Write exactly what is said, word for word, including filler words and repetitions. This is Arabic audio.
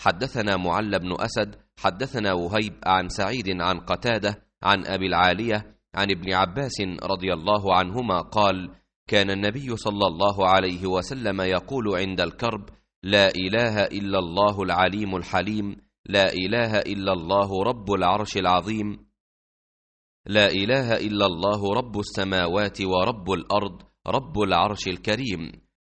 حدثنا معل بن أسد حدثنا وهيب عن سعيد عن قتادة عن أبي العالية عن ابن عباس رضي الله عنهما قال: كان النبي صلى الله عليه وسلم يقول عند الكرب: لا إله إلا الله العليم الحليم، لا إله إلا الله رب العرش العظيم، لا إله إلا الله رب السماوات ورب الأرض رب العرش الكريم.